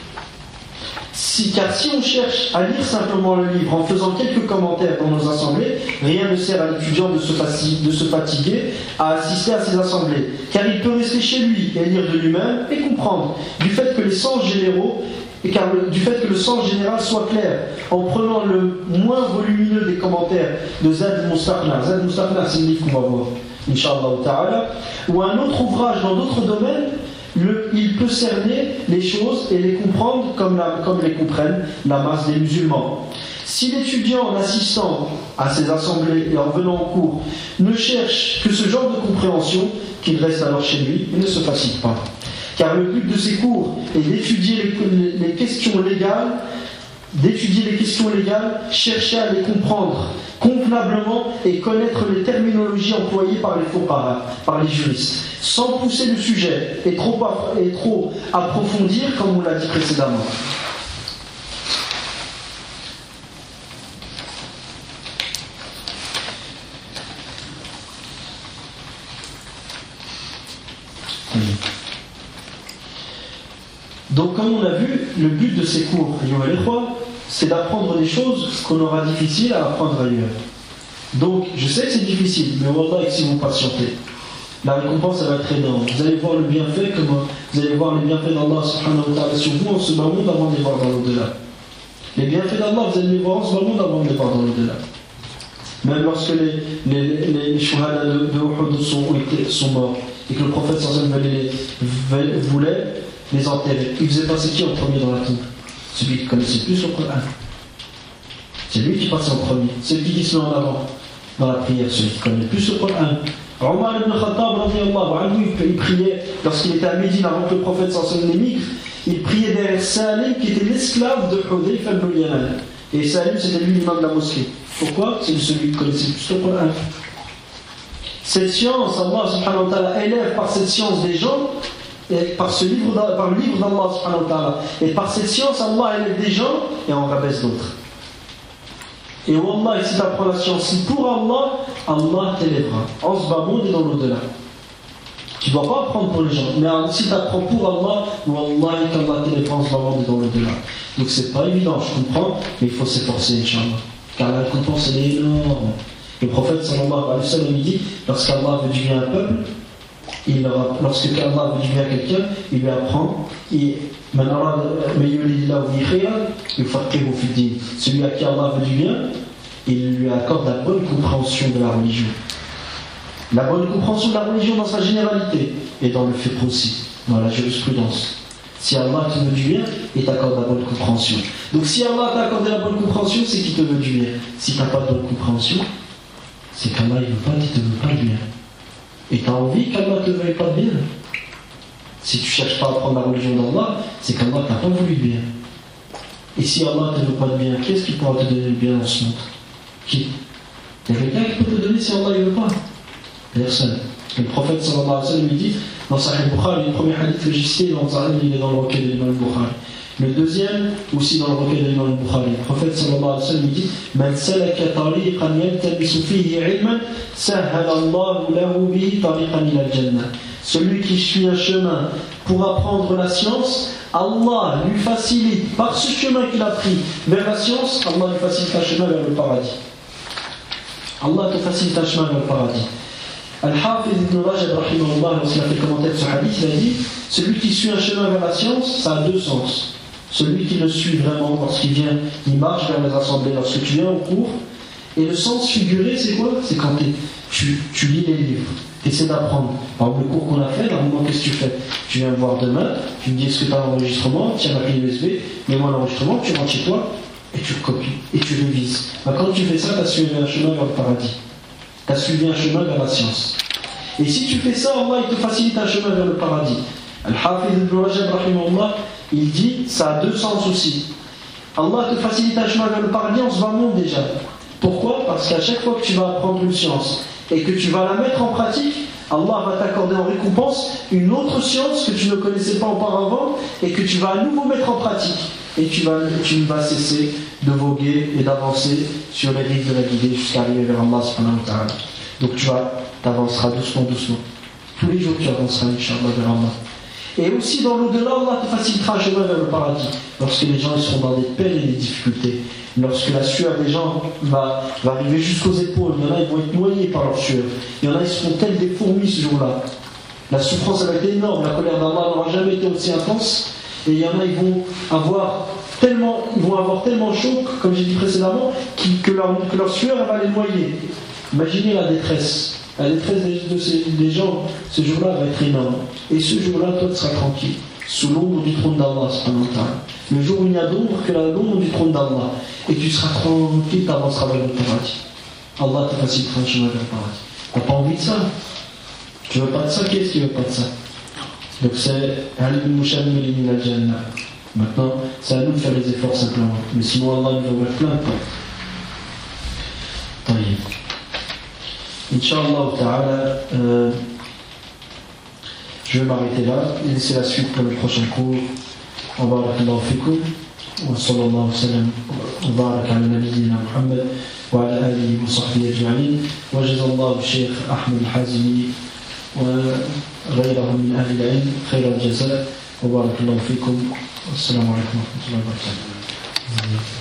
car si on cherche à lire simplement le livre en faisant quelques commentaires dans nos assemblées, rien ne sert à l'étudiant de se fatiguer à assister à ces assemblées. Car il peut rester chez lui et lire de lui-même et comprendre du fait que les sens généraux du fait que le sens général soit clair, en prenant le moins volumineux des commentaires de Zad Mustaqna. Zad Mustaqna, c'est le livre qu'on va voir, Inch'Allah ta'ala, ou un autre ouvrage dans d'autres domaines, il peut cerner les choses et les comprendre comme les comprennent la masse des musulmans. Si l'étudiant, en assistant à ces assemblées et en venant en cours, ne cherche que ce genre de compréhension, qu'il reste alors chez lui et ne se fatigue pas. Car le but de ces cours est d'étudier les questions légales, chercher à les comprendre convenablement et connaître les terminologies employées par les fuqaha, par les juristes, sans pousser le sujet et trop approfondir comme on l'a dit précédemment. Donc comme on a vu, le but de ces cours, c'est d'apprendre des choses qu'on aura difficile à apprendre ailleurs. Donc je sais que c'est difficile, mais wallah, si vous patientez, la récompense elle va être énorme. Vous allez voir le bienfait, vous allez voir les bienfaits d'Allah subhanahu wa ta'ala sur vous en ce monde avant de les voir dans l'au-delà. Les bienfaits d'Allah, vous allez les voir en ce monde avant de les voir dans l'au-delà. Même lorsque les shuhada de Uhud sont morts et que le prophète sallallahu alayhi wa sallam voulait les enterrer, il faisait passer qui en premier dans la tombe? Celui qui connaissait plus le Coran. C'est lui qui passait en premier. C'est lui qui se met en avant dans la prière, celui qui connaît plus le Coran. Omar ibn Khattab, il priait, lorsqu'il était à Médine avant que le prophète sallallahu alayhi wa sallam émigre, il priait derrière Salim qui était l'esclave de Hudayfa ibn Yaman. Et Salim c'était lui l'imam de la mosquée. Pourquoi? C'est celui qui connaissait plus le Coran. Cette science, Allah subhanahu wa ta'ala élève par cette science des gens, et par le livre d'Allah subhanahu wa ta'ala, et par cette science, Allah élève des gens et en rabaisse d'autres. Et wallah, si tu apprends la science pour Allah, Allah t'élèvera en ce bas monde et dans l'au-delà. Tu ne dois pas apprendre pour les gens, mais si tu apprends pour Allah, wallah, qu'Allah t'élèvera en ce bas monde et dans l'au-delà. Donc c'est pas évident, je comprends, mais il faut s'efforcer, Inch'Allah. Car la récompense elle est énorme. Le prophète sallallahu alayhi wa sallam il dit, lorsqu'Allah veut du bien à un peuple, lorsque Allah veut du bien à quelqu'un, il lui apprend, celui à qui Allah veut du bien, il lui accorde la bonne compréhension de la religion. La bonne compréhension de la religion dans sa généralité et dans le fiqh aussi, dans la jurisprudence. Si Allah te veut du bien, il t'accorde la bonne compréhension. Donc si Allah t'a accordé la bonne compréhension, c'est qu'il te veut du bien. Si tu n'as pas de bonne compréhension, c'est qu'Allah il te veut pas du bien. Et tu as envie qu'Allah te veuille pas de bien. Si tu ne cherches pas à apprendre la religion d'Allah, c'est qu'Allah t'a pas voulu de bien. Et si Allah ne te veut pas de bien, qui est-ce qui pourra te donner le bien dans ce monde? Qui? Il y a quelqu'un qui peut te donner si Allah ne veut pas? Personne. Le prophète sallallahu alayhi wa sallam il dit dans Sahih Bukhari, le premier hadith que j'ai cité, il est dans le recueil de l'imam Bukhari. Le deuxième, aussi dans le recueil de l'imam Bukhari. Le prophète sallallahu alayhi wa sallam il dit Man salaka tariqan yaltabisu fihi ilman, sahhala Allahu lahu bihi tariqan ila al-jannah. Celui qui suit un chemin pour apprendre la science, Allah lui facilite, par ce chemin qu'il a pris vers la science, Allah lui facilite un chemin vers le paradis. Allah te facilite un chemin vers le paradis. Al-Hafiz ibn Rajab, lorsqu'il a fait le commentaire de ce hadith, il a dit celui qui suit un chemin vers la science, ça a deux sens. Celui qui le suit vraiment, lorsqu'il vient, il marche vers les assemblées, lorsque tu viens au cours. Et le sens figuré, c'est quoi? C'est quand tu lis les livres, tu essaies d'apprendre. Par exemple, le cours qu'on a fait, normalement, qu'est-ce que tu fais? Tu viens me voir demain, tu me dis est-ce que tu as un enregistrement, tiens la clé USB, mets-moi l'enregistrement, tu rentres chez toi, et tu recopies, et tu révises. Quand tu fais ça, tu as suivi un chemin vers le paradis. Tu as suivi un chemin vers la science. Et si tu fais ça, Allah il te facilite un chemin vers le paradis. Al-Hafiz ibn Rajab, il dit, ça a deux sens aussi. Allah te facilite un chemin vers le paradis en ce bas monde déjà. Pourquoi? Parce qu'à chaque fois que tu vas apprendre une science et que tu vas la mettre en pratique, Allah va t'accorder en récompense une autre science que tu ne connaissais pas auparavant et que tu vas à nouveau mettre en pratique. Et tu ne vas cesser de voguer et d'avancer sur les rives de la guidée jusqu'à arriver vers Allah subhanahu wa ta'ala. Donc tu avanceras doucement. Tous les jours tu avanceras, Inch'Allah, vers Allah. Et aussi dans l'au-delà, Allah te facilitera un chemin vers le paradis. Lorsque les gens ils seront dans des peines et des difficultés. Lorsque la sueur des gens va arriver jusqu'aux épaules. Il y en a, ils vont être noyés par leur sueur. Il y en a, ils seront tels des fourmis ce jour-là. La souffrance va être énorme. La colère d'Allah n'aura jamais été aussi intense. Et il y en a, ils vont avoir tellement chaud, comme j'ai dit précédemment, que leur sueur elle va les noyer. Imaginez la détresse. La détresse des gens, ce jour-là va être énorme. Et ce jour-là, toi, tu seras tranquille, sous l'ombre du trône d'Allah. Le jour où il n'y a d'ombre que l'ombre du trône d'Allah. Et tu seras tranquille, tu avanceras vers le paradis. Allah te facilitera le chemin vers le paradis. Tu n'as pas envie de ça? Tu veux pas de ça? Qu'est-ce qui veut pas de ça? Donc c'est maintenant, c'est à nous de faire les efforts simplement. Mais sinon, Allah nous envoie plein de temps. Inch'Allah ta'ala, je vais m'arrêter là et laisser la suite pour le prochain cours. Wa barakallahu fikum wa sallallahu wa sallam wa baraka ala nabiyyina Muhammad wa ala alihi wa sahbihi ajma'in wa jazallahu Sheikh Ahmed Al-Hazmi وغيرهم من أهل العلم خير الجزاء وبارك الله فيكم والسلام عليكم ورحمة الله وبركاته.